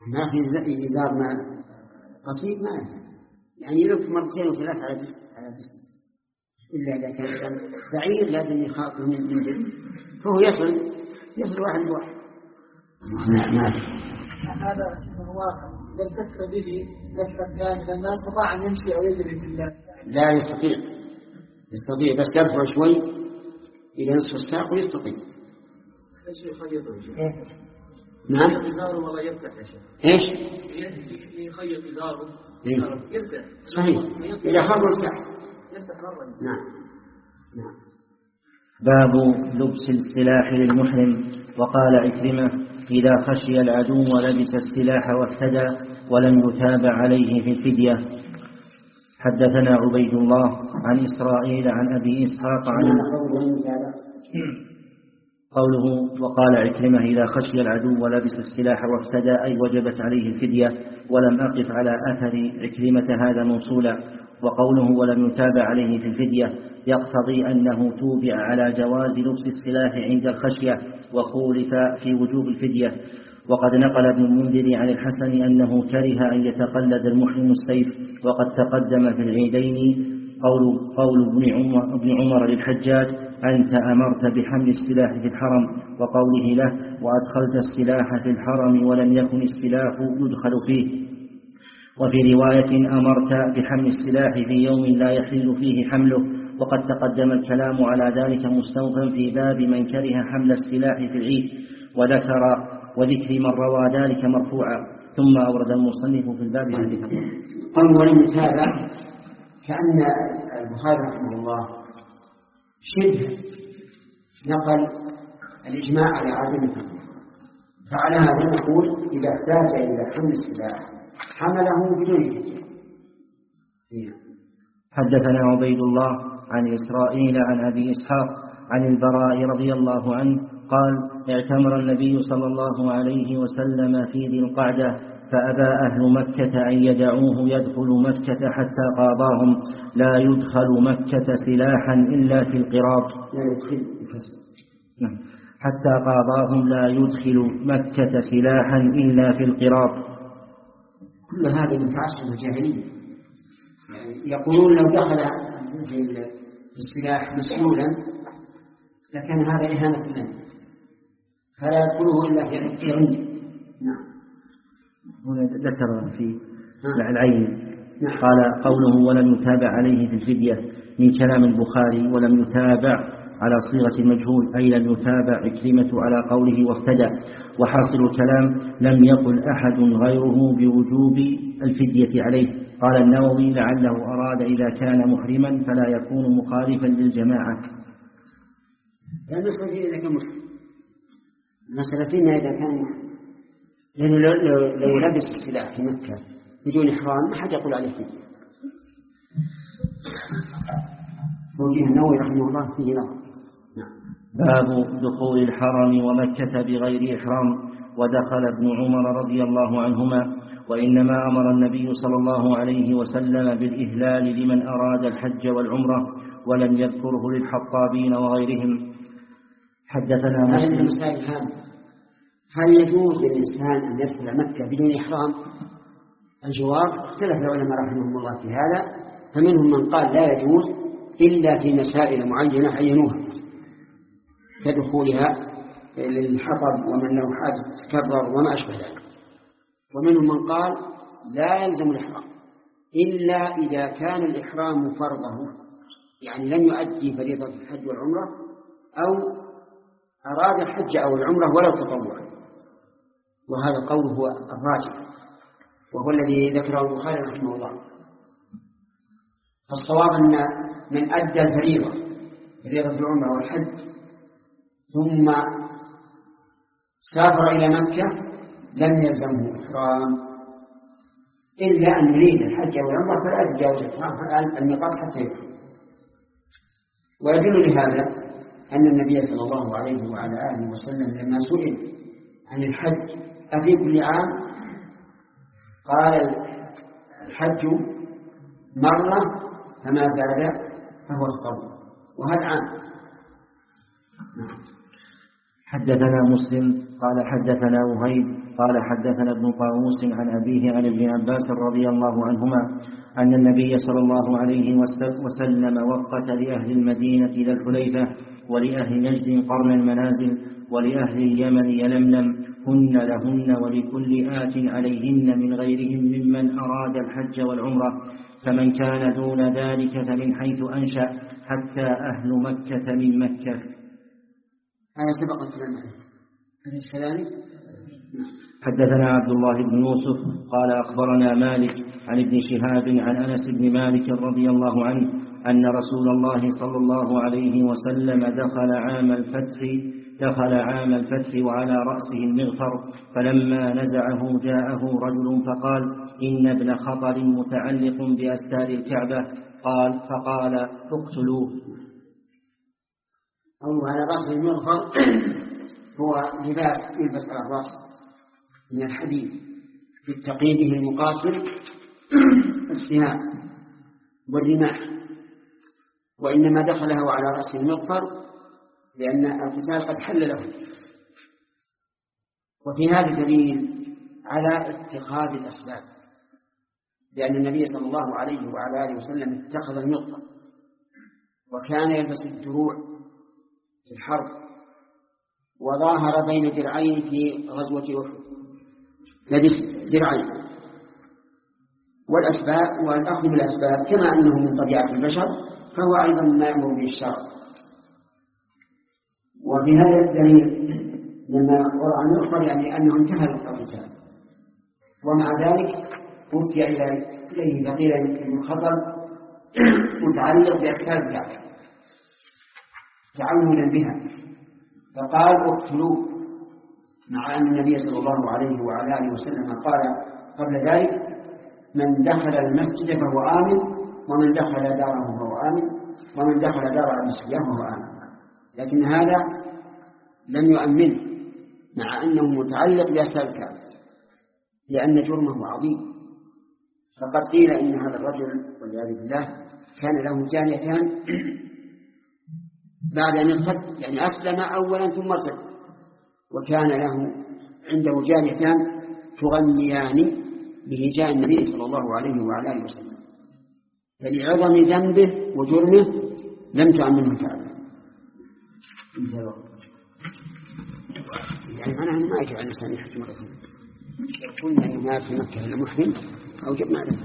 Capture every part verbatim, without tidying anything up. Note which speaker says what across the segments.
Speaker 1: ما في إزار ما قصير ما ينفع، يعني يلف مرتين وثلاث على جسم على جسم، إلا إذا كان بعيد لازم يخاط من من جلد فهو يصل يصل واحد بواحد.
Speaker 2: نعم. هذا شبه واقع، إذا التف به لفة كاملة ما استطاع أن يمشي أو يجري في الله.
Speaker 1: لا يستطيع، يستطيع بس يرفع شوي إلى نصف الساق ويستطيع.
Speaker 2: ايش يخيط؟
Speaker 1: نعم.
Speaker 2: إزاره والله يفتح يا شيخ.
Speaker 1: إيش؟
Speaker 2: يخيط إزاره. يفتح.
Speaker 1: صحيح. إذا خرج يفتح.
Speaker 2: يفتح مرة.
Speaker 1: نعم. نعم.
Speaker 3: باب لبس السلاح للمحرم. وقال عكرمة: إذا خشي العدو ولبس السلاح وافتدى ولم يتابع عليه في الفدية. حدثنا عبيد الله عن إسرائيل عن أبي إسحاق عن قوله: وقال عكرمة: إذا خشي العدو ولبس السلاح وافتدى أي وجبت عليه الفدية. ولم أقف على أثر عكرمة هذا موصولا. وقوله: ولم يتابع عليه في الفدية يقتضي أنه توبع على جواز لبس السلاح عند الخشية، وخولف في وجوب الفدية. وقد نقل ابن المنذر عن الحسن أنه كره أن يتقلد المحرم السيف. وقد تقدم في العيدين قول, قول ابن, عمر ابن عمر للحجاج: أنت أمرت بحمل السلاح في الحرم، وقوله له: وأدخلت السلاح في الحرم ولم يكن السلاح يدخل فيه. وفي رواية: أمرت بحمل السلاح في يوم لا يحل فيه حمله. وقد تقدم الكلام على ذلك مستوفا في باب من كره حمل السلاح في العيد، وذكر وذكر من روى ذلك مرفوعا. ثم أورد المصنف في الباب هذه.
Speaker 1: قال: ولم يتابع، كأن البخاري رحمه الله شبه نقل الإجماع على عدم الفدية، فعلى هذا نقول إذا احتاج إلى حمل السلاح حمله بدون فدية.
Speaker 3: حدثنا عبيد الله عن إسرائيل عن أبي إسحاق عن البراء رضي الله عنه قال: اعتمر النبي صلى الله عليه وسلم في ذي القعدة، فأبى أهل مكة أن يدعوه يدخل مكة حتى قاضاهم: لا يدخل مكة سلاحا إلا في القراط. حتى قاضاهم: لا يدخل مكة سلاحا إلا في القراط.
Speaker 1: كل هذا من تعصب الجاهلية، يعني يقولون لو دخل السلاح مسؤولا لكن هذا إهانة لنا، فلا يدخله إلا في عنده. نعم.
Speaker 3: هنا ذكر في العين قال: قوله: ولم يتابع عليه في الفدية من كلام البخاري. ولم يتابع على صيغة المجهول، أي لم يتابع عكرمة على قوله وافتدى. وحاصل الكلام: لم يقل أحد غيره بوجوب الفدية عليه. قال النووي: لعله أراد إذا كان محرما فلا يكون مخالفا للجماعة.
Speaker 1: المسألة إذا كان محرم، المسألة فينا إذا كان محرم، لأنه لو, لو, لو لبس السلاح في مكة بدون إحرام ما حد يقول عليه فدية. توجيه النووي رحمه الله فيه نظر.
Speaker 3: باب دخول الحرم ومكة بغير إحرام. ودخل ابن عمر رضي الله عنهما، وإنما أمر النبي صلى الله عليه وسلم بالإهلال لمن أراد الحج والعمرة، ولم يذكره للحطابين وغيرهم. حدثنا مسلم.
Speaker 1: المسائل هذه: هل يجوز للإنسان أن يدخل مكة بدون إحرام؟ الجواب: اختلف العلماء رحمهم الله في هذا، فمنهم من قال لا يجوز إلا في مسائل معينة عينوها كدخولها للحطب ومن له حاجة تكرر وما أشبه ذلك. ومنهم من قال لا يلزم الإحرام إلا إذا كان الإحرام فرضه، يعني لم يؤدي فريضة الحج والعمرة، أو أراد الحج أو العمرة ولو تطوعا. وهذا القول هو الراجح، وهو الذي ذكره البخاري رحمه الله. فالصواب أن من أدى الفريضة فريضة العمرة والحج ثم سافر إلى مكة لم يلزمه إحرام إلا أن يريد الحج والعمرة فلا يتجاوز الميقات حتى يدخل. ويدل لهذا أن النبي صلى الله عليه وعلى آله وسلم لما سئل عن الحج أفي كل عام قال: الحج مرة فما زاد فهو الصوم، وهذا عام.
Speaker 3: حدثنا مسلم قال: حدثنا وهيب قال حدثنا ابن طاووس عن أبيه عن ابن عباس رضي الله عنهما أن النبي صلى الله عليه وسلم وقت لأهل المدينة ذا الحليفة ولأهل نجد قرن المنازل ولأهل اليمن يلملم هن لهن ولكل آت عليهن من غيرهم ممن أراد الحج والعمرة، فمن كان دون ذلك فمن حيث أنشأ حتى أهل مكة من مكة.
Speaker 1: هذا سبق الكلام عليه. أليس كذلك؟
Speaker 3: حدثنا عبد الله بن يوسف قال أخبرنا مالك عن ابن شهاب عن أنس بن مالك رضي الله عنه أن رسول الله صلى الله عليه وسلم دخل عام الفتح دخل عام الفتح وعلى رأسه المغفر، فلما نزعه جاءه رجل فقال إن ابن خطر متعلق بأستار الكعبة، قال فقال اقتلوه.
Speaker 1: أو على رأسه المغفر هو لباس يلبس على الرأس من الحديد للتقي به المقاتل السهام والرماح، وإنما دخله على رأس المغفر لأن القتال قد حل له. وفي هذا دليل على اتخاذ الأسباب، لأن النبي صلى الله عليه وعلى آله وسلم اتخذ المغفر وكان يلبس الدروع في الحرب، وظاهر بين درعين في غزوة أحد لبس درعين. والأسباب والأخذ بالأسباب كما أنه من طبيعة البشر فهو أيضا ما يأمر به الشرع. وفي هذا الدليل لما وضع المغفر يعني أنه انتهى القتال، ومع ذلك أوتي إليه بقيل من خطر متعلق بأسباب الكعبة تعودا بها، فقال اقتلوه، مع أن النبي صلى الله عليه وعلى آله وسلم قال قبل ذلك من دخل المسجد فهو آمن، ومن دخل داره فهو آمن، ومن دخل دار أبي سفيان فهو آمن. لكن هذا لم يؤمن مع أنه متعلق بأسباب الكعبة لأن جرمه عظيم. فقد قيل إن هذا الرجل والعياذ بالله كان له جاريتان بعد أن ارتد، يعني أسلم أولا ثم ارتد، وكان له عنده جاريتان تغنيان بهجاء النبي صلى الله عليه وعلى آله وسلم، فلعظم ذنبه وجرمه لم تؤمنه الكعبة. يعني معناه ما يجب على الإنسان يحج مرتين، قلنا إنه ما في مكة إلا محرم أو جبنا عليه.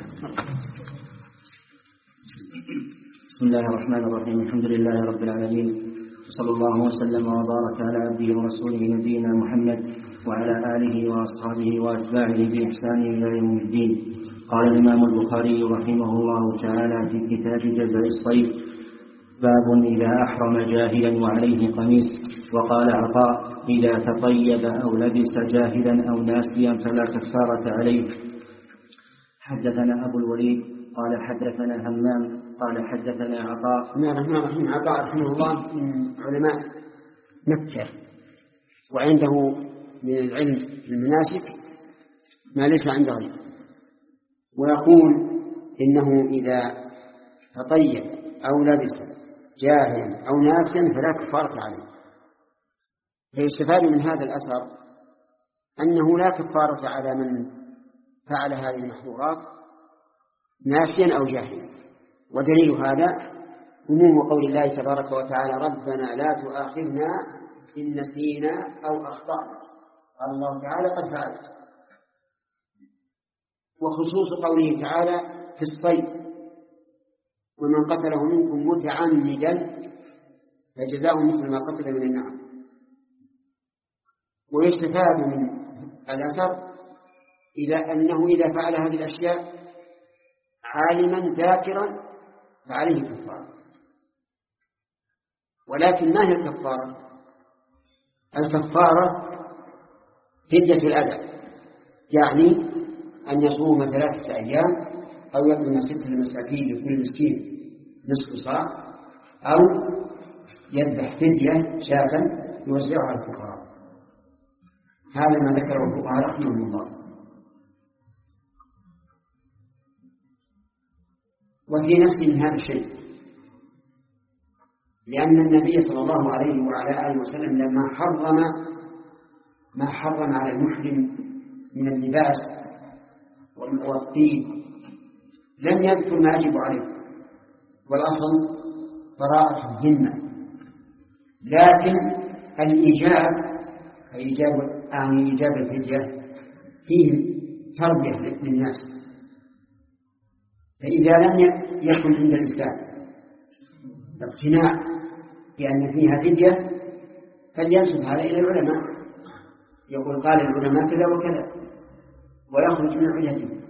Speaker 3: بسم الله الرحمن الرحيم، الحمد لله رب العالمين، وصلى الله وسلم وبارك على عبده ورسوله نبينا محمد وعلى آله وأصحابه وأتباعه بإحسان إلى يوم الدين. قال الإمام البخاري رحمه الله تعالى في كتاب جزاء الصيد: باب إذا أحرم جاهلا وعليه قميص. وقال عطاء: إذا تطيب أو لبس جاهلا أو ناسيا فلا كفارة عليه. حدثنا أبو الوليد قال حدثنا همام قال حدثنا عطاء.
Speaker 1: بسم الله الرحمن الرحيم. عطاء رحمه الله من علماء مكة، وعنده من العلم في المناسك ما ليس عند غيره، ويقول إنه إذا تطيب أو لبس جاهلا أو ناسيا فلا كفارة عليه. فيستفاد من هذا الأثر أنه لا كفارة على من فعل هذه المحظورات ناسيا أو جاهلا. ودليل هذا عموم قول الله تبارك وتعالى: ربنا لا تؤاخذنا إن نسينا أو أخطأنا. قال الله تعالى: قد فعلت. وخصوص قوله تعالى في الصيد: ومن قتله منكم متعمدا فجزاء مثل ما قتل من النعم. ويستفاد من الأثر إلى أنه إذا فعل هذه الأشياء عالما ذاكرا فعليه كفارة. ولكن ما هي الكفارة؟ الكفارة فدية الأذى، يعني أن يصوم ثلاثة أيام أو يطعم ستة مساكين لكل مسكين نصف صاع، أو يذبح فدية شاة يوزعها على الفقراء. هذا ما ذكره الفقهاء رحمهم الله. وفي نفس من هذا الشيء، لأن النبي صلى الله عليه وعلى آله وسلم لما حرم ما حرم على المحرم من اللباس والطيب لم يذكر ما يجب عليه، والأصل براءة الذمة، لكن الإيجاب إيجاب عن إيجاب الفدية فيه تربية للناس. فإذا لم يكن عند الإنسان اقتناع بأن فيها فدية فلينسب هذا إلى العلماء، يقول قال العلماء كذا وكذا ويخرج من عجته.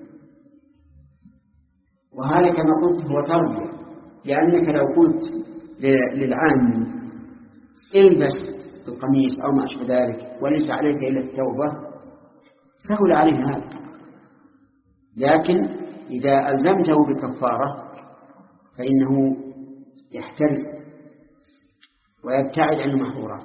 Speaker 1: وهذا كما قلت هو تربية، لأنك لو قلت للعام البس القميص أو ما أشبه ذلك وليس عليك إلا التوبة سهل عليه هذا، لكن إذا ألزمته بكفارة فإنه يحترز ويبتعد عن المحظورات.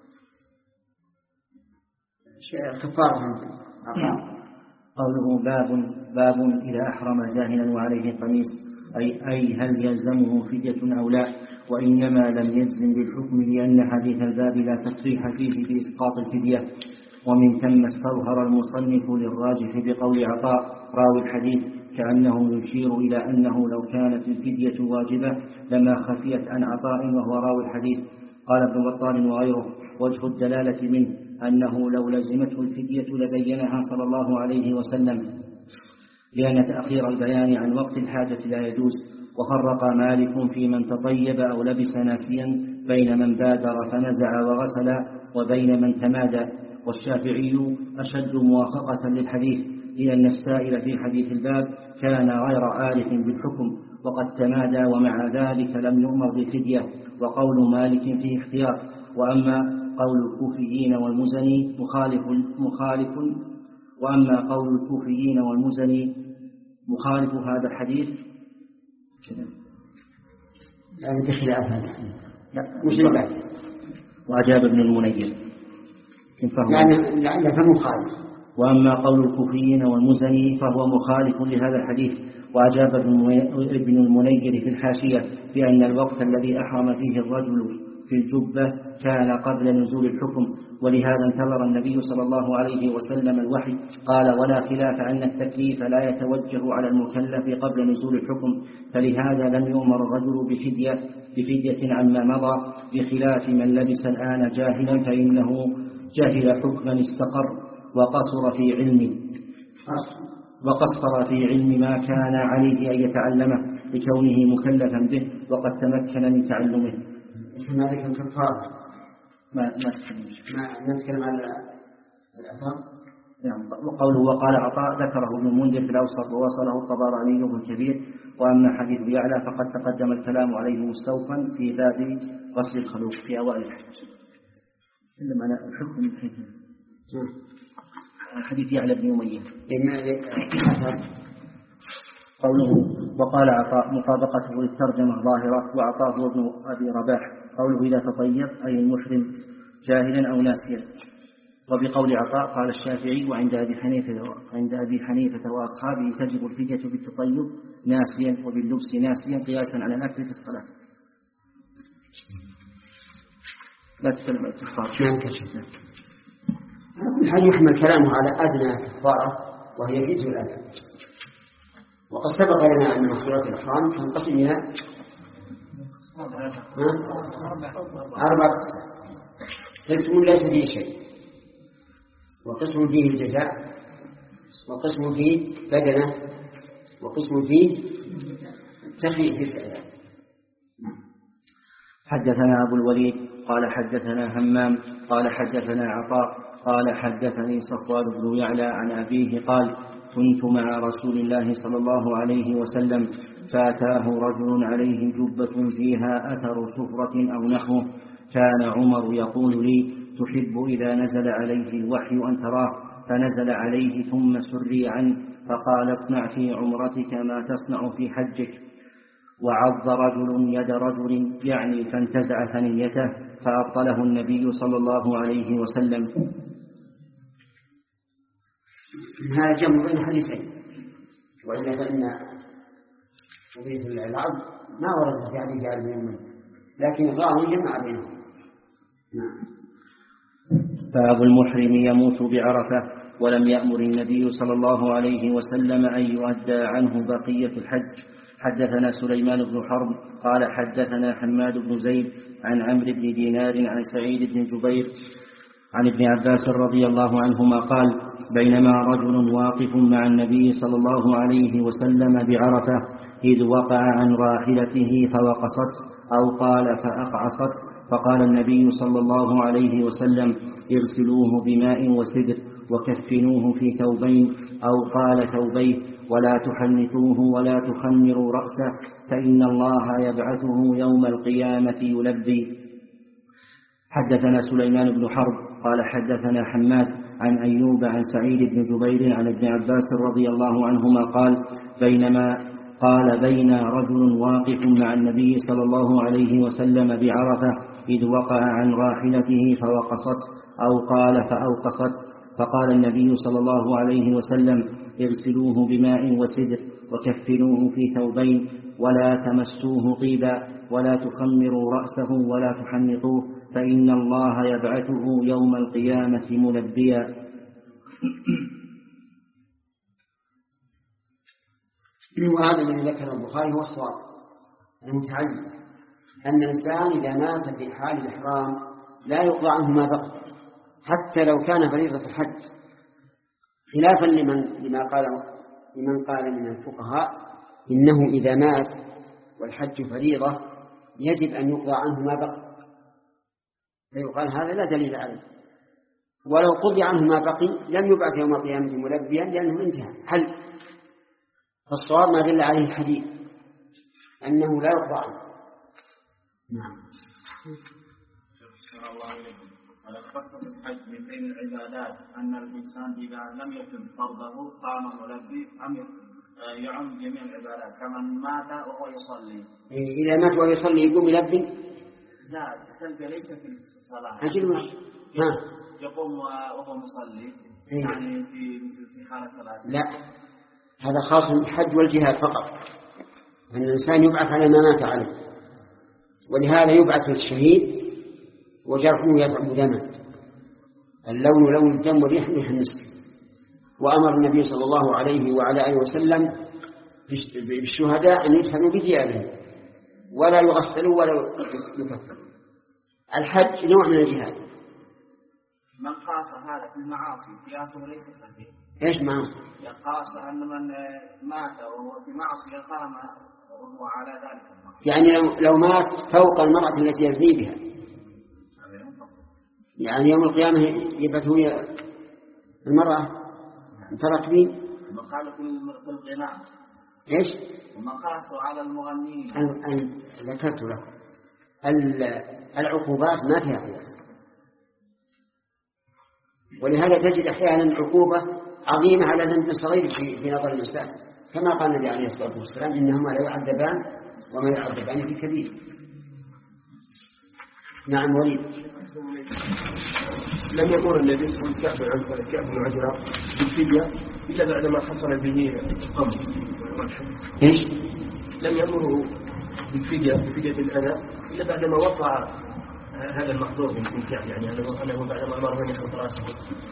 Speaker 1: كفارة
Speaker 3: قوله باب باب إذا أحرم جاهلا وعليه قميص، أي, أي هل يلزمه فدية أو لا؟ وإنما لم يلزم بالحكم لأن حديث الباب لا تصريح فيه بإسقاط الفدية. ومن ثم استظهر المصنف للراجح بقول عطاء راوي الحديث كأنه يشير إلى أنه لو كانت الفدية واجبة لما خفيت عن عطاء وهو راوي الحديث. قال ابن بطال وغيره وجه الدلالة منه أنه لو لزمته الفدية لبينها صلى الله عليه وسلم، لأن تأخير البيان عن وقت الحاجة لا يجوز. وفرق مالك في من تطيب أو لبس ناسيا بين من بادر فنزع وغسل وبين من تمادى. والشافعي أشد موافقة للحديث، لأن السائل في حديث الباب كان غير عارف بالحكم وقد تمادى ومع ذلك لم يؤمر بالفدية. وقول مالك فيه احتياط. وأما قول الكوفيين والمزني مخالف مخالف وأما قول الكوفيين والمزني مخالف هذا الحديث كذا
Speaker 1: يعني بخلاف هذا
Speaker 3: لا وأجاب ابن المنير
Speaker 1: يعني لعل فمخالف.
Speaker 3: وأما قول الكوفيين والمزني فهو مخالف لهذا الحديث. وأجاب ابن المنير في الحاشية بأن الوقت الذي أحرم فيه الرجل في الجبة كان قبل نزول الحكم، ولهذا انتظر النبي صلى الله عليه وسلم الوحي. قال ولا خلاف أن التكليف لا يتوجه على المكلف قبل نزول الحكم، فلهذا لم يؤمر الرجل بفدية, بفدية عما مضى، بخلاف من لبس الآن جاهلا فإنه جهل حكما استقر وقصر في علمه وقصر في علم ما كان عليه أن يتعلمه لكونه مكلفا به وقد تمكن من تعلمه.
Speaker 1: ما ذكر كفارة
Speaker 3: ما ما
Speaker 1: ما نتكلم على الأثر.
Speaker 3: نعم. وقوله وقال عطاء ذكره ابن المنذر في الأوسط ووصله الطبراني في الكبير. وأما حديث يعلى فقد تقدم الكلام عليه مستوفا في باب غسل الخلوق في أوائل الحديث. إنما أنا الحكم من حيث حديث يعلى بن أمية. قوله وقال عطاء مطابقته للترجمة ظاهرة وعطاه ابن أبي رباح. قوله إذا تطيب أي المحرم جاهلا أو ناسيا. وبقول عطاء قال الشافعي وعند أبي حنيفة عند أبي حنيفة وأصحابه تجب الفدية بالتطيب ناسيا وباللبس ناسيا قياسا على الأكل في الصلاة. لا تكلم عن الكفار.
Speaker 1: هل يحمل كلامه على أدنى كفارة وهي فدية الأذى؟ وقد سبق لنا أن مصيرات الإحرام تنقسم إلى أربعة أقسام. قسم ليس فيه شيء، وقسم فيه الجزاء، وقسم فيه بدنة، وقسم فيه تخفيف العذاب.
Speaker 3: حدثنا أبو الوليد قال حدثنا همام قال حدثنا عطاء قال حدثني صفوان بن يعلى عن أبيه قال كنت مع رسول الله صلى الله عليه وسلم فأتاه رجل عليه جبة فيها أثر صفرة أو نحوه، كان عمر يقول لي تحب إذا نزل عليه الوحي أن تراه، فنزل عليه ثم سري عنه فقال اصنع في عمرتك ما تصنع في حجك. وعض رجل يد رجل يعني فانتزع ثنيته فأبطله النبي صلى الله عليه وسلم.
Speaker 1: هذا جمع بين حديثين، وإلا فإن حديث العض ما ورد في حديث علي بن المنذر، لكن الظاهر جمع بينهم.
Speaker 3: باب المحرم يموت بعرفة. ولم يأمر النبي صلى الله عليه وسلم أن يؤدى عنه بقية الحج. حدثنا سليمان بن حرب قال حدثنا حماد بن زيد عن عمرو بن دينار عن سعيد بن جبير عن ابن عباس رضي الله عنهما قال بينما رجل واقف مع النبي صلى الله عليه وسلم بعرفة إذ وقع عن راحلته فوقصت أو قال فأقعصت فقال النبي صلى الله عليه وسلم اغسلوه بماء وسدر وكفنوه في ثوبين أو قال ثوبيه ولا تحنثوه ولا تخمروا رأسه فإن الله يبعثه يوم القيامة يلبي. حدثنا سليمان بن حرب قال حدثنا حماد عن أيوب عن سعيد بن جبير عن ابن عباس رضي الله عنهما قال بينما قال بين رجل واقف مع النبي صلى الله عليه وسلم بعرفة إذ وقع عن راحلته فوقصت أو قال فأوقصت فقال النبي صلى الله عليه وسلم اغسلوه بماء وسدر وكفنوه في ثوبين ولا تمسوه طيبا ولا تخمروا رأسه ولا تحنطوه فإن الله يبعثه يوم القيامة ملبيا.
Speaker 1: وهذا الذي ذكره البخاري هو الصواب المتعين أن الإنسان إذا مات في حال الإحرام لا يقضى عنه ما بقي حتى لو كان فريضة الحج، خلافا لمن لما قال لمن قال من الفقهاء إنه إذا مات والحج فريضة يجب أن يقضى عنه ما بقي، فيقال هذا لا دليل عليه، ولو قضي عنه ما بقي لم يبعث يوم القيامة ملبيا لأنه انتهى حل. فالصواب ما دل عليه الحديث أنه لا يقضى عنه. نعم.
Speaker 4: شكرا الله عليكم. قصة الحج من بين العبادات أن الإنسان إذا لم يتم فرضه قام ملبي أم يعم جميع العبادات كمن مات وهو يصلي.
Speaker 1: إذا مات وهو يصلي يقوم يلبي؟
Speaker 4: لا، التلبية ليس في الصلاة.
Speaker 1: أجل مش ها
Speaker 4: يقوم وهو مصلي يعني في في حالة صلاة.
Speaker 1: لا، هذا خاص بالحج والجهاد فقط، أن الإنسان يبعث على ما مات عليه، ولهذا يبعث الشهيد وجرحه يذهب دما، اللون لون الدم والريح ريح المسك. وأمر النبي صلى الله عليه وعلى آله وسلم بالشهداء أن يدفنوا بثيابهم ولا يغسلوا ولا يكفروا. الحج نوع من الجهاد.
Speaker 4: من قاس هذا في المعاصي قياسه ليس صحيح.
Speaker 1: ايش معاصي؟
Speaker 4: قاس أن من مات وهو في معصية قام وهو على ذلك.
Speaker 1: يعني لو, لو مات فوق المرأة التي يزني بها، يعني يوم القيامة يبعثوا المرأة مترقبين.
Speaker 4: وقالوا في الغناء
Speaker 1: ايش؟
Speaker 4: وما قاسوا على المغنين.
Speaker 1: أن ذكرت لكم العقوبات ما فيها قياس، ولهذا تجد أحيانا عقوبة عظيمة على ذنب صغير في نظر الإنسان، كما قال النبي عليه الصلاة والسلام إنهما لا يعذبان وما يعذبان في كبير. نعم. وليد.
Speaker 5: لم يأمر النبي صلى الله عليه وسلم كعب بن عجرة بالفدية إلا بعدما حصل به القمر.
Speaker 1: إيش؟
Speaker 5: لم يأمره بالفدية بفدية الأذى إلا بعدما وقع هذا المحظور من كعب، يعني أنه بعدما أمره أن يحط رأسه.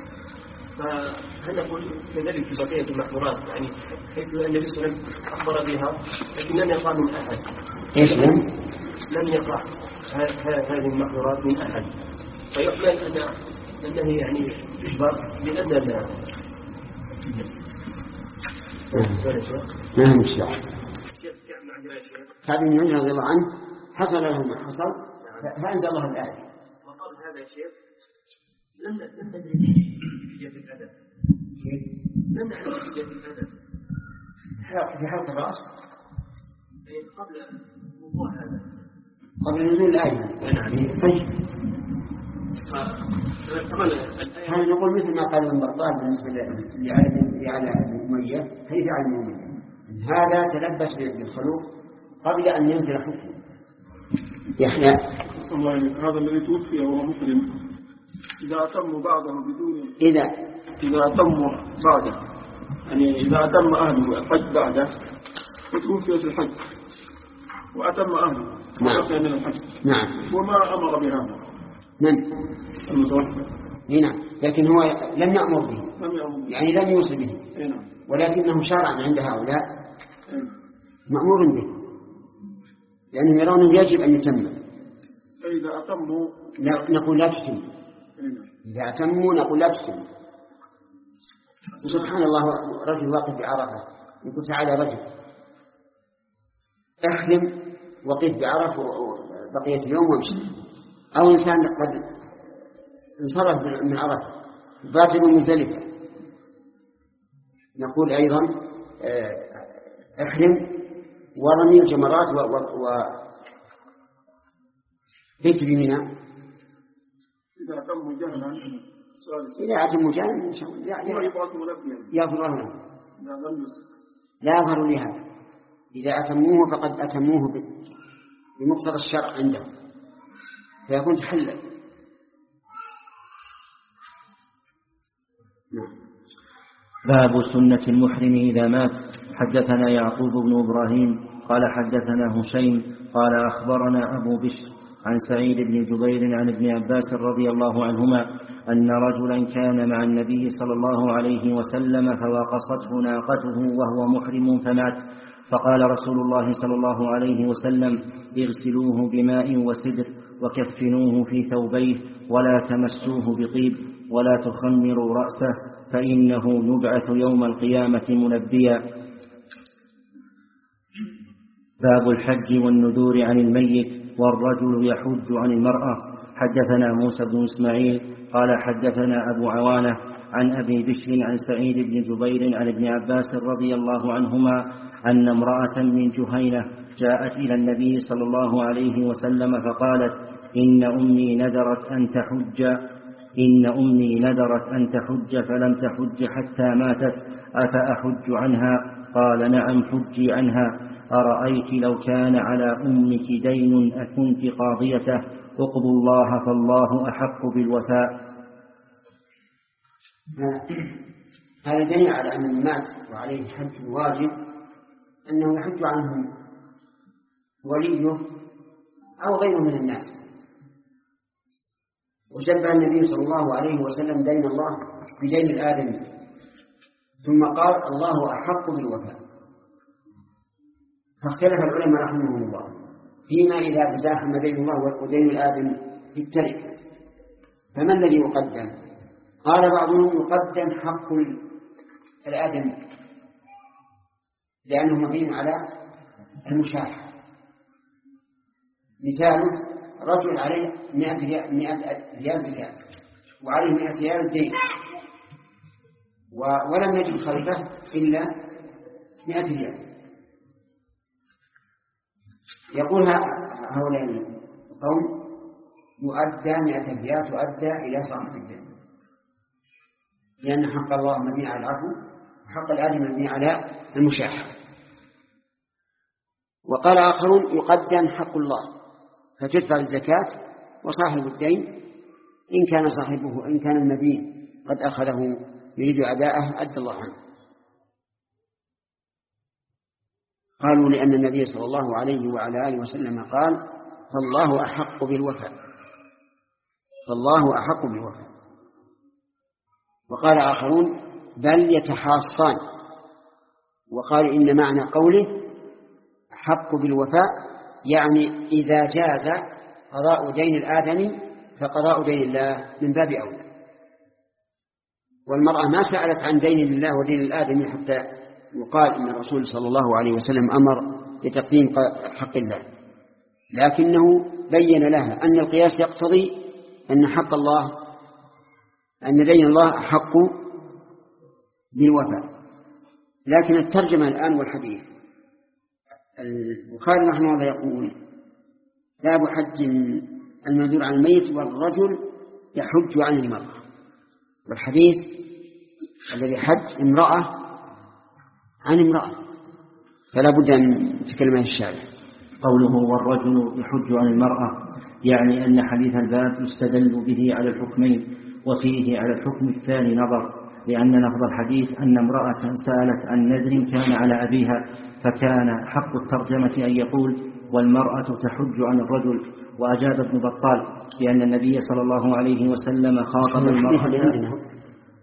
Speaker 5: فهل نقول كذلك في بقية المحظورات، يعني حيث النبي صلى الله عليه وسلم أخبر بها لكن لم يقع من أحد.
Speaker 1: إيش لم؟
Speaker 5: لم يقع هذه المحظورات من أحد، فيحمل أن أنه يعني يجبر بأن لا.
Speaker 1: نعم الشيخ. هذا من رضي الله عنه حصل له ما حصل فأنزل الله الآية.
Speaker 5: وقال هذا الشيخ لم لم ندري نتيجة الأدب. لم نعلم نتيجة الأدب.
Speaker 1: في حلق الرأس.
Speaker 5: قبل وقوع هذا.
Speaker 1: قبل نزول الآية.
Speaker 5: نعم.
Speaker 1: طيب. هذا نقول مثل ما قال ابن بطال بالنسبة لعلى أمية كيف على أمية، هذا تلبس بالخلوق قبل أن ينزل حكمه. يحيى.
Speaker 6: هذا الذي توفي وهو مسلم إذا أتم بعضه بدون
Speaker 1: إذا
Speaker 6: إذا أتم بعده، يعني إذا أتم أهله الحج بعده فتوفي في الحج وأتم أهله وأتم من الحج.
Speaker 1: نعم.
Speaker 6: وما أمر بهذا
Speaker 1: من؟
Speaker 6: المتوفى.
Speaker 1: نعم. لكن هو لم يأمر به. يعني لم يوصل به، ولكنه شرعا عند هؤلاء مأمور به، لأنهم يرون يجب أن يتم.
Speaker 6: فإذا أتموا
Speaker 1: نقول لا تتم، إذا أتموا نقول لا تتم. سبحان الله، رجل واقف بعرفة يقول تعالى رجل احلم وقف بعرفة بقية اليوم وامشي، أو إنسان قد انصرف من عرفة باتل مزدلفة، نقول أيضا احلم ورمي الجمرات وبيت بمنى.
Speaker 6: إذا أتموا جهلا
Speaker 1: إذا أتموا جهلا إن شاء الله يغفر الله له، لا يظهر لهذا. إذا أتموه فقد أتموه بمقتضى الشرع عنده فيكون تحلل.
Speaker 3: باب سنة المحرم إذا مات. حدثنا يعقوب بن إبراهيم قال حدثنا هشيم قال أخبرنا أبو بشر عن سعيد بن جبير عن ابن عباس رضي الله عنهما أن رجلا كان مع النبي صلى الله عليه وسلم فواقصته ناقته وهو محرم فمات، فقال رسول الله صلى الله عليه وسلم اغسلوه بماء وسدر وكفنوه في ثوبيه ولا تمسوه بطيب ولا تخمروا رأسه فإنه يبعث يوم القيامة منبيا. باب الحج والنذور عن الميت والرجل يحج عن المرأة. حدثنا موسى بن إسماعيل قال حدثنا أبو عوانة عن أبي بشر عن سعيد بن جبير عن ابن عباس رضي الله عنهما أن امرأة من جهينة جاءت إلى النبي صلى الله عليه وسلم فقالت إن أمي نذرت أن تحج إن أمي نذرت أن تحج فلم تحج حتى ماتت، أفأحج عنها؟ قال نعم حجي عنها. أرأيت لو كان على أمك دين أكنت قاضيته؟ اقضوا الله فالله أحق بالوفاء.
Speaker 1: هذا دليل على أن المات وعليه حج واجب أنه يحج عنه وليه أو غيره من الناس. وشبه النبي صلى الله عليه وسلم دين الله بدين الآدمي، ثم قال الله أحق بالوفاء. فاختلف العلماء رحمهم الله فيما إذا تزاحم دين الله ودين الآدم في التركة فما الذي يقدم؟ قال بعضهم يقدم حق الآدم لأنه مبين على المشاحة. مثاله رجل عليه مئة ريال زكاة وعليه مئة ريال دين ولم يجد خلفه إلا مئة ريال. يقول هؤلاء القوم يؤدى مئة ريال تؤدى إلى صاحب الدين، لأن حق الله مبني على العفو وحق الآدم مبني على المشاحة. وقال آخرون يقدم حق الله فتدفع الزكاة وصاحب الدين إن كان صاحبه إن كان المدين قد أخذه يريد أداءه أدى الله عنه. قالوا لأن النبي صلى الله عليه وعلى آله وسلم قال فالله أحق بالوفاء، فالله أحق بالوفاء. وقال آخرون بل يتحاصان، وقال إن معنى قوله أحق بالوفاء يعني إذا جاز قضاء دين الآدمي فقضاء دين الله من باب أولى. والمرأة ما سألت عن دين الله ودين الآدمي حتى يقال إن الرسول صلى الله عليه وسلم أمر بتقديم حق الله، لكنه بين لها أن القياس يقتضي أن حق الله أن دين الله أحق بالوفاء. لكن الترجمة الآن والحديث البخاري رحمه الله يقول باب حج المنذور عن الميت والرجل يحج عن المرأة، والحديث الذي حج امرأة عن امرأة، فلا بد أن نتكلم عن الشارع.
Speaker 3: قوله والرجل يحج عن المرأة يعني أن حديث الباب يستدل به على الحكمين، وفيه على الحكم الثاني نظر، لأن لفظ الحديث أن امرأة سألت عن نذر كان على أبيها، فكان حق الترجمة أن يقول والمرأة تحج عن الرجل. وأجاب ابن بطال بأن النبي صلى الله عليه وسلم خاطب المرأة.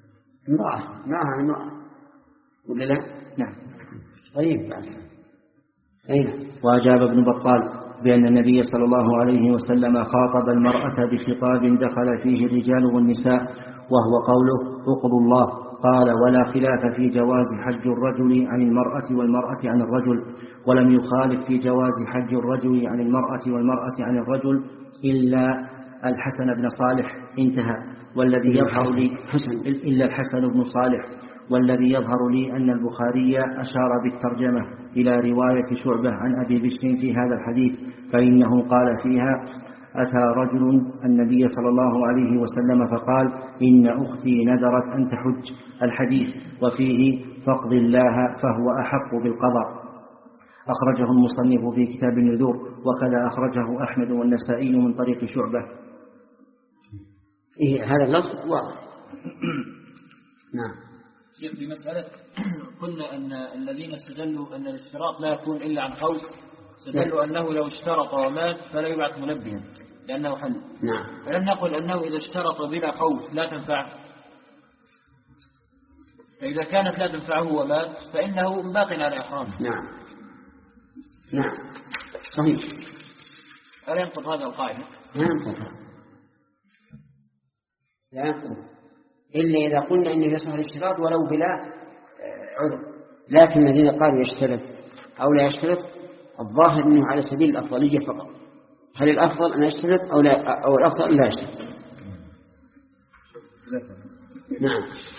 Speaker 1: امرأة معها امرأة ولا لا؟
Speaker 3: نعم.
Speaker 1: طيب بعد. أين؟
Speaker 3: وأجاب ابن بطال بأن النبي صلى الله عليه وسلم خاطب المرأة بخطاب دخل فيه الرجال والنساء وهو قوله اقضوا الله. قال ولا خلاف في جواز حج الرجل عن المرأة والمرأة عن الرجل، ولم يخالف في جواز حج الرجل عن المرأة والمرأة عن الرجل إلا الحسن بن صالح. انتهى. والذي يظهر لي إلا الحسن بن صالح والذي يظهر لي أن البخاري أشار بالترجمة إلى رواية شعبة عن أبي بشر في هذا الحديث، فإنه قال فيها أتى رجل النبي صلى الله عليه وسلم فقال إن أختي نذرت أن تحج الحديث، وفيه فاقض الله فهو أحق بالقضاء. أخرجه المصنف في كتاب النذور، وكذا أخرجه أحمد والنسائي من طريق شعبة.
Speaker 1: إيه هذا اللفظ واضح. نعم.
Speaker 5: شيخ بمسألة قلنا أن الذين استدلوا أن الاشتراط لا يكون إلا عن خوف، استدلوا أنه لو اشترط ومات فلا يبعث منبها لأنه حل.
Speaker 1: نعم.
Speaker 5: فلم نقل أنه إذا اشترط بلا خوف لا تنفع، فإذا كانت لا تنفعه ومات فإنه باق على إحرامه.
Speaker 1: نعم نعم صحيح.
Speaker 5: ألا ينقض هذا القاعدة؟
Speaker 1: لا ينقض، لا ينقض إلا إذا قلنا أنه يصح الاشتراط ولو بلا عذر. لكن الذين قالوا يشترط أو لا يشترط الظاهر أنه على سبيل الأفضلية فقط. هل الأفضل أن يشترط أو, لا أو الأفضل لا يشترط؟ نعم.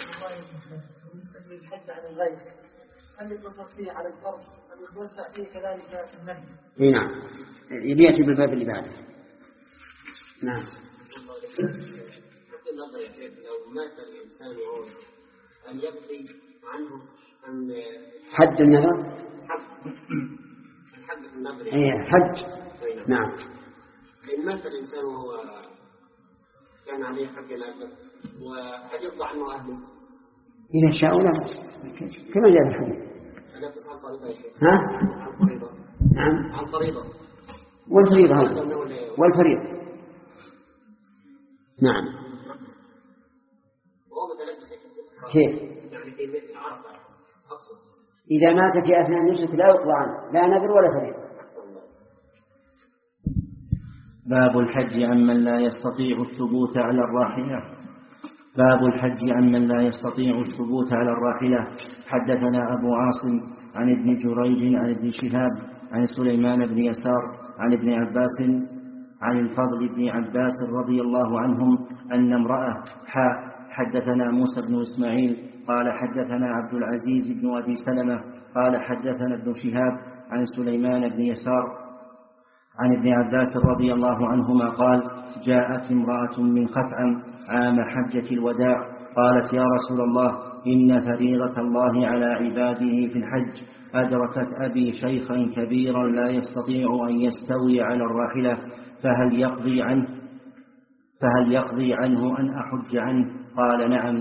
Speaker 2: الحج عن الغيب هل يتصل فيه على الفرض أم يتوسع فيه كذلك في النهي؟
Speaker 1: اي نعم، يبيأتي بالباب اللي بعده. نعم.
Speaker 7: حتى النظر يا شيخ لو مات الإنسان يعود أن يقضي عنه أن
Speaker 1: حد النظر؟
Speaker 7: حد الحد في النظر.
Speaker 1: اي حج. نعم.
Speaker 7: إن مات الإنسان وهو كان عليه حق الأجر وهل يقضى عنه أهله؟
Speaker 1: إذا شاءوا لا بأس كما جاء في الحديث.
Speaker 7: هذا يقص عن طريقة يا شيخ.
Speaker 1: ها؟
Speaker 7: عن طريقة.
Speaker 1: نعم.
Speaker 7: عن طريقة.
Speaker 1: والفريضة هذا. والفريضة. نعم.
Speaker 7: وهو متلبس
Speaker 1: كيف؟
Speaker 7: يعني في مثل عرفة أقصد.
Speaker 1: إذا مات في أثناء النسك لا يقضى عنه لا نذر ولا فريضة.
Speaker 3: باب الحج عمن لا يستطيع الثبوت على الراحلة. باب الحج عمن لا يستطيع الثبوت على الراحلة. حدثنا أبو عاصم عن ابن جريج عن ابن شهاب عن سليمان بن يسار عن ابن عباس عن الفضل بن عباس رضي الله عنهم أن امرأة حاء حدثنا موسى بن إسماعيل قال حدثنا عبد العزيز بن أبي سلمة قال حدثنا ابن شهاب عن سليمان بن يسار عن ابن عباس رضي الله عنهما قال جاءت امرأة من خثعم عام حجة الوداع قالت يا رسول الله إن فريضة الله على عباده في الحج أدركت أبي شيخا كبيرا لا يستطيع أن يستوي على الراحلة فهل يقضي عنه فهل يقضي عنه أن أحج عنه؟ قال نعم.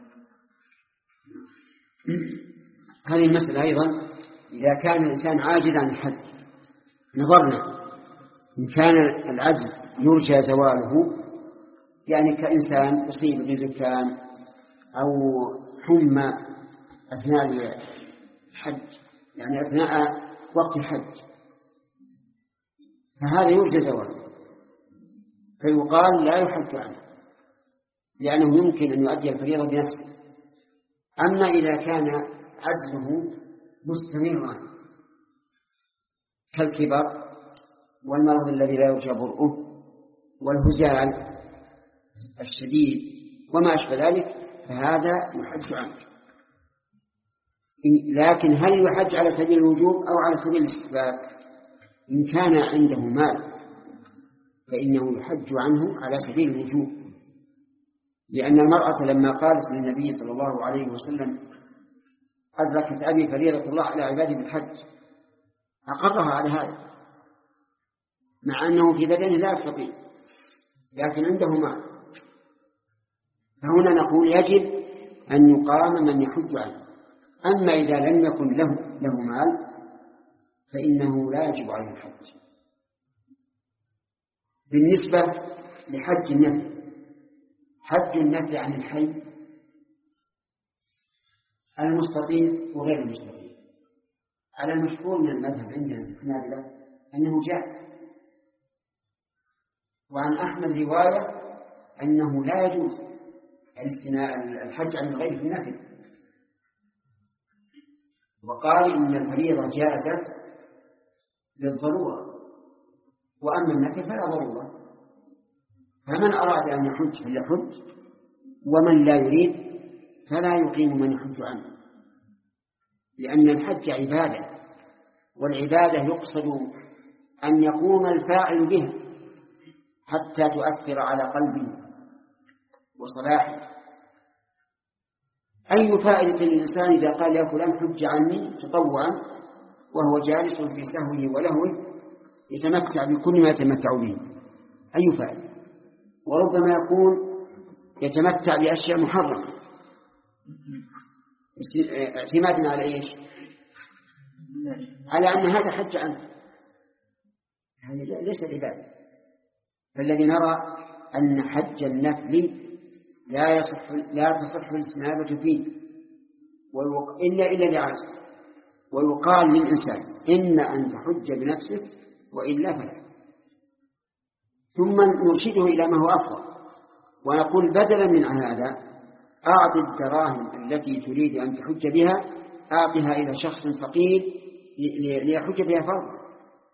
Speaker 1: هذه المسألة أيضا إذا كان الإنسان عاجزا عن الحج نظرنا إن كان العجز يرجى زواله، يعني كإنسان أصيب بزكام أو حمى أثناء الحج يعني أثناء وقت الحج فهذا يرجى زواله فيقال لا يحج عنه لأنه يمكن أن يؤدي الفريضة بنفسه. أما إذا كان عجزه مستمرا كالكبر والمرض الذي لا يرجى برؤه والهزال الشديد وما أشبه ذلك فهذا يحج عنه. لكن هل يحج على سبيل الوجوب أو على سبيل الاستحباب؟ إن كان عنده مال فإنه يحج عنه على سبيل الوجوب، لأن المرأة لما قالت للنبي صلى الله عليه وسلم أدركت أبي فريضة الله على عباده بالحج أقرها على هذا مع أنه في بدنه لا يستطيع لكن عنده مال. فهنا نقول يجب أن يقام من يحج عنه. أما إذا لم يكن له, له مال فإنه لا يجب عليه الحج. بالنسبة لحج النفي، حج النفي عن الحي على المستطيع وغير المستطيع. على المشهور من المذهب عندنا في الحنابلة أنه جائز، وعن أحمد رواية أنه لا يجوز الحج عن الغير في النفل، وقال إن الفريضة جازت للضرورة، وأما النفل فلا ضرورة، فمن أراد أن يحج فليحج، ومن لا يريد فلا يقيم من يحج عنه، لأن الحج عبادة، والعبادة يقصد أن يقوم الفاعل بها حتى تؤثر على قلبه وصلاحه. أي فائدة للإنسان إذا قال يا فلان حج عني تطوعا وهو جالس في سهوه ولهوه يتمتع بكل ما يتمتع به؟ أي فائدة؟ وربما يكون يتمتع بأشياء محرمة اعتمادا على إيش؟ على أن هذا حج عنه، هذه ليس عبادة. فالذي نرى أن حج النفل لا يصح لا تصح الاستنابة فيه إلا إلا لعاجز، ويقال للإنسان إن أن تحج بنفسك وإلا فلا، ثم نرشده إلى ما هو أفضل، ونقول بدلا من هذا أعط الدراهم التي تريد أن تحج بها أعطها إلى شخص فقير ليحج بها فرضا،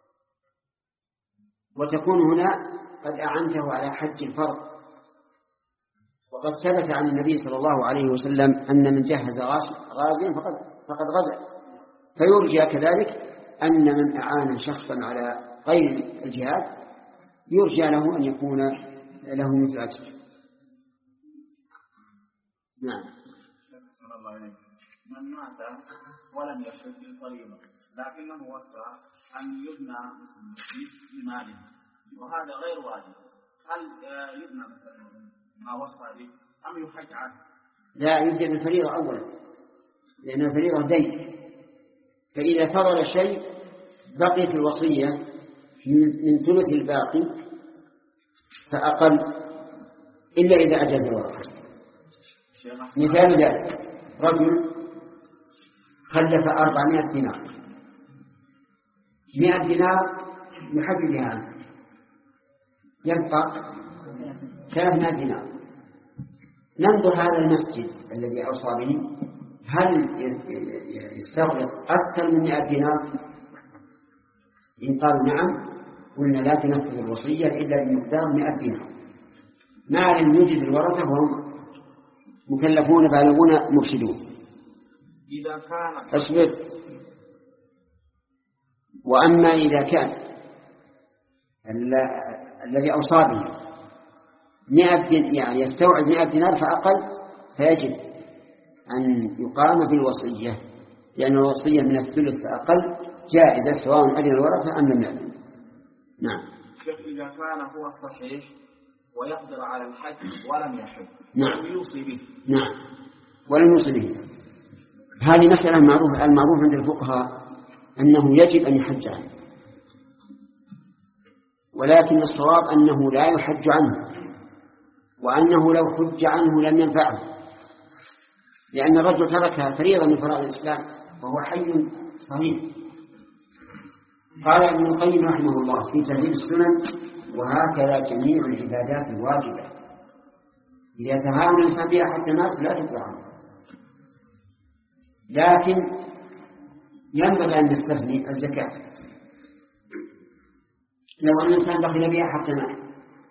Speaker 1: وتكون هنا قد أعنته على حج الفرض. وقد ثبت عن النبي صلى الله عليه وسلم أن من جهز غازيا فقد, فقد غزا، فيرجى كذلك أن من أعان شخصا على غير الجهاد يرجى له أن يكون له مثل أجر. نعم.
Speaker 4: من مات ولم يشهد بالفريضة لكنه وصى أن يبنى بماله وهذا غير واجب، هل يبنى ما وصى به أم يحج عنه؟
Speaker 1: لا، يبدأ بالفريضة أولا، لأن الفريضة دين، فإذا فضل شيء بقيت الوصية من ثلث الباقي فأقل إلا إذا أجاز الورثة. مثال ذلك رجل خلف أربعمائة دينار، مئة دينار يحج بها عنه، يبقى ثلاثمائة دينار. ننظر هذا المسجد الذي أوصى به هل يستغرق أكثر من مئة دينار؟ إن قالوا نعم قلنا لا تنفذ الوصية إلا بمقدار مئة دينار، ما لم يجز الورثة وهم مكلفون بالغون مرشدون.
Speaker 4: إذا كان
Speaker 1: أصبر. وأما إذا كان الذي أوصى به مئة دين يعني يستوعب مئة دينار فأقل، فيجب أن يقام بالوصية، لأن الوصية من الثلث فأقل جائزة سواء أذن الورثة أم لم يأذن. نعم.
Speaker 4: إذا كان هو الصحيح ويقدر على الحج ولم يحج
Speaker 1: نعم
Speaker 4: يوصي به.
Speaker 1: نعم ولم يوصي به. هذه مسألة معروفة، المعروف عند الفقهاء أنه يجب أن يحج عنه، ولكن الصواب أنه لا يحج عنه، وأنه لو حج عنه لم ينفعه، لأن الرجل ترك فريضة من فرائض الإسلام وهو حي صحيح. قال ابن القيم رحمه الله في تهذيب السنن: وهكذا جميع العبادات الواجبة إذا تهاون الإنسان بها حتى مات لا تتبع عنه، لكن ينبغي أن نستثني الزكاة. لو أن الإنسان بخل بها حتى مات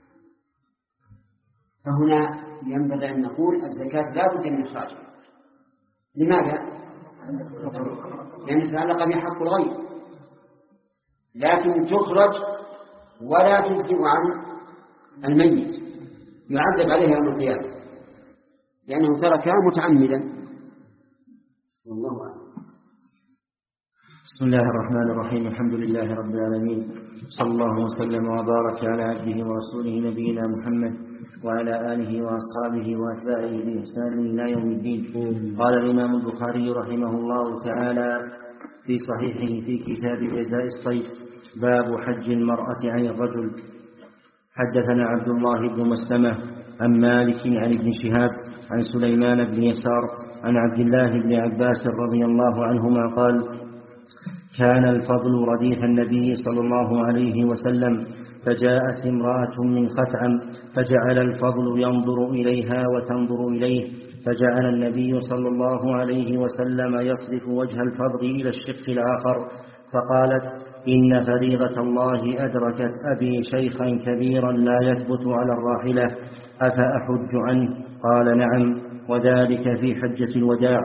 Speaker 1: فهنا ينبغي أن نقول الزكاة لا بد من إخراجها. لماذا؟ لأن تتعلق بها حق الغير، لكن تخرج ولا تجزئ عن الميت، يعذب عليها يوم القيامة لأنه تركها متعمدا. والله أعلم.
Speaker 3: بسم الله الرحمن الرحيم. الحمد لله رب العالمين، صلى الله وسلم وبارك على عبده ورسوله نبينا محمد وعلى آله وأصحابه وأتباعه بإحسان إلى يوم الدين. قال الإمام البخاري رحمه الله تعالى في صحيحه في كتاب جزاء الصيد: باب حج المرأة عن الرجل. حدثنا عبد الله بن مسلمة عن مالك عن ابن شهاب عن سليمان بن يسار عن عبد الله بن عباس رضي الله عنهما قال: كان الفضل رديف النبي صلى الله عليه وسلم، فجاءت امرأة من خثعم فجعل الفضل ينظر إليها وتنظر إليه، فجعل النبي صلى الله عليه وسلم يصرف وجه الفضل إلى الشق الآخر، فقالت: إن فريضة الله أدركت أبي شيخا كبيرا لا يثبت على الراحلة، أفأحج عنه؟ قال: نعم، وذلك في حجة الوداع.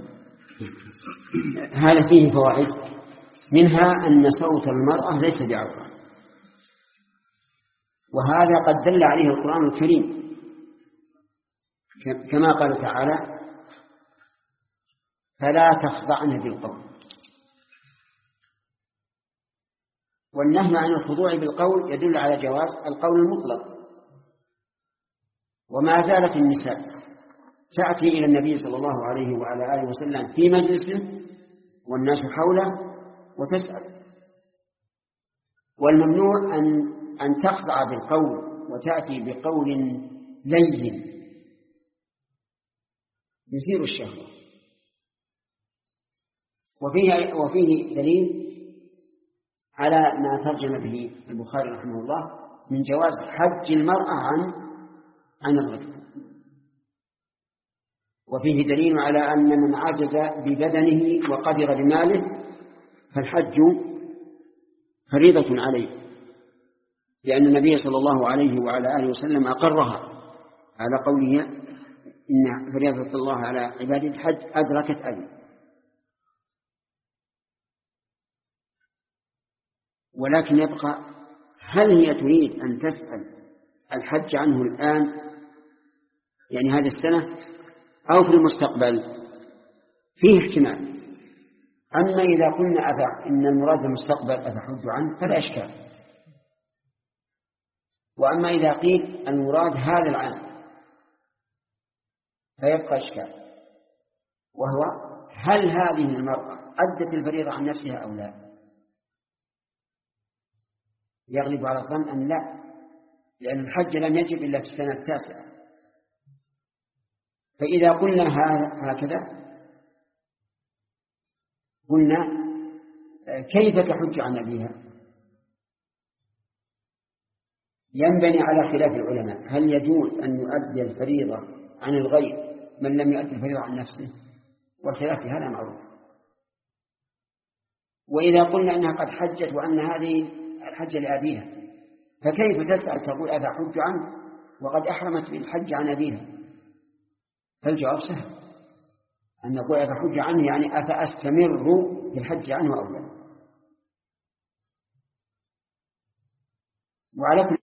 Speaker 1: هذا فيه فوائد، منها أن صوت المرأة ليس بعورة، وهذا قد دل عليه القرآن الكريم كما قال تعالى: فلا تخضعن بالقول. والنهي عن الخضوع بالقول يدل على جواز القول المطلق. وما زالت النساء تأتي إلى النبي صلى الله عليه وعلى آله وسلم في مجلسه والناس حوله وتسأل، والممنوع أن أن تخضع بالقول وتأتي بقول لين يثير الشهوة. وفيه وفيه دليل على ما ترجم به البخاري رحمه الله من جواز حج المرأة عن عن الرجل. وفيه دليل على أن من عجز ببدنه وقدر بماله فالحج فريضة عليه، لأن النبي صلى الله عليه وعلى آله وسلم أقرها على قوله: إن فريضة الله على عباده الحج أدركت أبي. ولكن يبقى، هل هي تريد أن تسأل الحج عنه الآن، يعني هذه السنة، أو في المستقبل؟ فيه احتمال. أما إذا قلنا أفع إن المراد المستقبل أفحج عنه فلا إشكال. وأما إذا قيل المراد هذا العام فيبقى إشكال، وهو: هل هذه المرأة أدت الفريضة عن نفسها أو لا؟ يغلب على الظن أن لا، لأن الحج لم يجب إلا في السنة التاسعة. فإذا قلنا هكذا قلنا: كيف تحج عن أبيها؟ ينبني على خلاف العلماء، هل يجوز أن يؤدي الفريضة عن الغير من لم يؤدي الفريضة عن نفسه؟ والخلاف في هذا معروف. وإذا قلنا أنها قد حجت وأن هذه الحج لأبيها، فكيف تسأل تقول أفحج عنه وقد أحرمت بالحج عن أبيها؟ فالجواب سهل، أن نقول أفحج عنه يعني أفأستمر بالحج عنه أو لا. وعلى كل